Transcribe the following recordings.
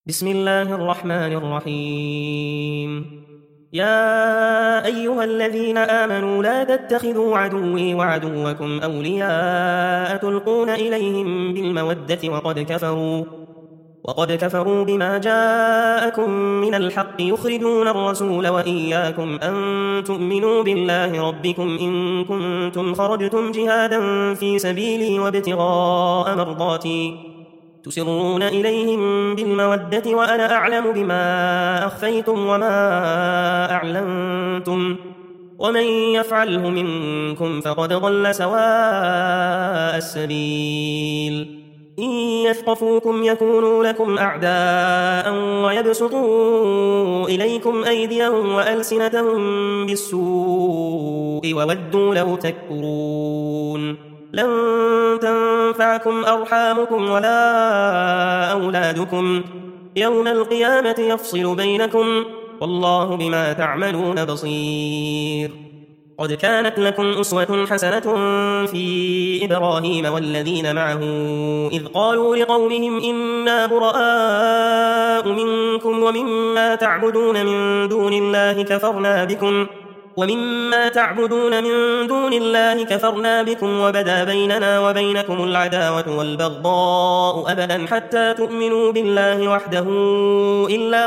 بسم الله الرحمن الرحيم. يا أيها الذين آمنوا لا تتخذوا عدوي وعدوكم أولياء تلقون إليهم بالمودة وقد كفروا بما جاءكم من الحق يخرجون الرسول وإياكم أن تؤمنوا بالله ربكم إن كنتم خرجتم جهادا في سبيلي وابتغاء مرضاتي تسرون إليهم بالمودة وأنا أعلم بما أخفيتم وما أعلنتم ومن يفعله منكم فقد ضل سواء السبيل. إن يثقفوكم يكونوا لكم أعداء ويبسطوا إليكم أيديهم وألسنتهم بالسوء وودوا لو تكفرون. لن تنفعكم أرحامكم ولا أولادكم يوم القيامة يفصل بينكم والله بما تعملون بصير. قد كانت لكم أسوة حسنة في إبراهيم والذين معه إذ قالوا لقومهم إنا براء منكم ومما تعبدون من دون الله كفرنا بكم وبدا بيننا وبينكم العداوة والبغضاء أبدا حتى تؤمنوا بالله وحده إلا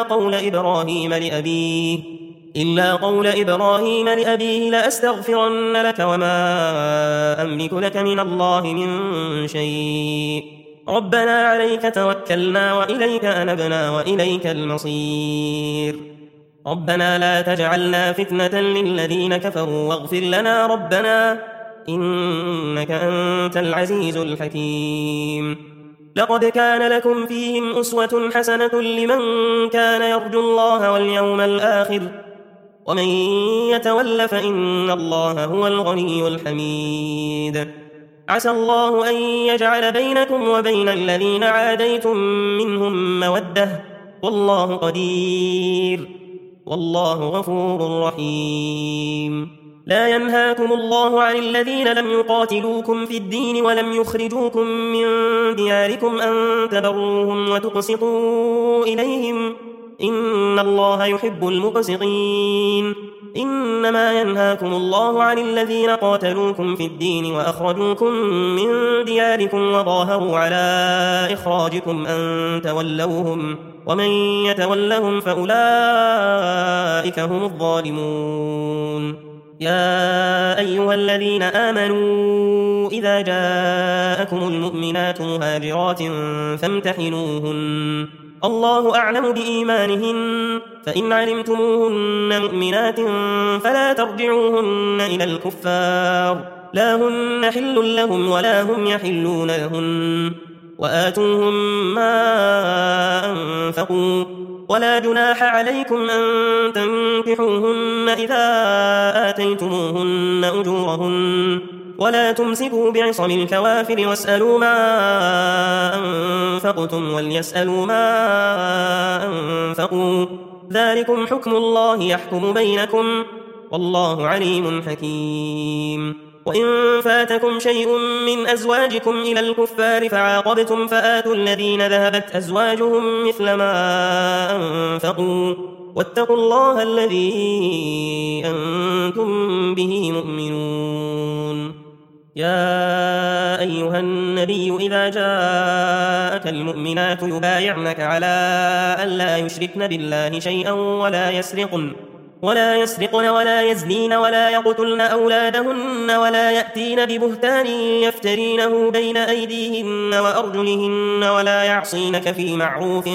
قول إبراهيم لأبيه لأستغفرن لك وما أملك لك من الله من شيء ربنا عليك توكلنا وإليك أنبنا وإليك المصير. ربنا لا تجعلنا فتنة للذين كفروا واغفر لنا ربنا إنك أنت العزيز الحكيم. لقد كان لكم فيهم أسوة حسنة لمن كان يرجو الله واليوم الآخر ومن يتول فإن الله هو الغني الحميد. عسى الله أن يجعل بينكم وبين الذين عاديتم منهم مودة والله قدير والله غفور رحيم. لا ينهاكم الله عن الذين لم يقاتلوكم في الدين ولم يخرجوكم من دياركم أن تبروهم وتقسطوا إليهم إن الله يحب المقسطين. إنما ينهاكم الله عن الذين قاتلوكم في الدين وأخرجوكم من دياركم وظاهروا على إخراجكم أن تولوهم ومن يتولهم فأولئك هم الظالمون. يا أيها الذين آمنوا إذا جاءكم المؤمنات مهاجرات فامتحنوهن الله أعلم بإيمانهن فإن علمتموهن مؤمنات فلا ترجعوهن إلى الكفار لا هن حل لهم ولا هم يحلون لهن وآتوهم ما أنفقوا ولا جناح عليكم أن تنكحوهن إذا آتيتموهن أجورهن ولا تمسكوا بعصم الكوافر واسألوا ما أنفقتم وليسألوا ما أنفقوا ذلكم حكم الله يحكم بينكم والله عليم حكيم. وإن فاتكم شيء من أزواجكم إلى الكفار فعاقبتم فآتوا الذين ذهبت أزواجهم مثل ما أنفقوا واتقوا الله الذي أنتم به مؤمنون. يا أيها النبي إذا جاءك المؤمنات يبايعنك على أن لا يشركن بالله شيئا ولا يسرقن ولا يزنين ولا يقتلن أولادهن ولا يأتين ببهتان يفترينه بين أيديهن وأرجلهن ولا يعصينك في معروف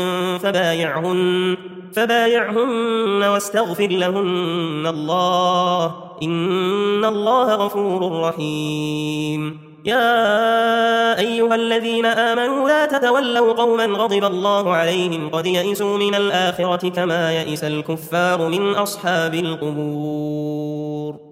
فبايعهن واستغفر لهن الله إن الله غفور رحيم. يا أيها الذين آمنوا لا تتولوا قوما غضب الله عليهم قد يئسوا من الآخرة كما يئس الكفار من أصحاب القبور.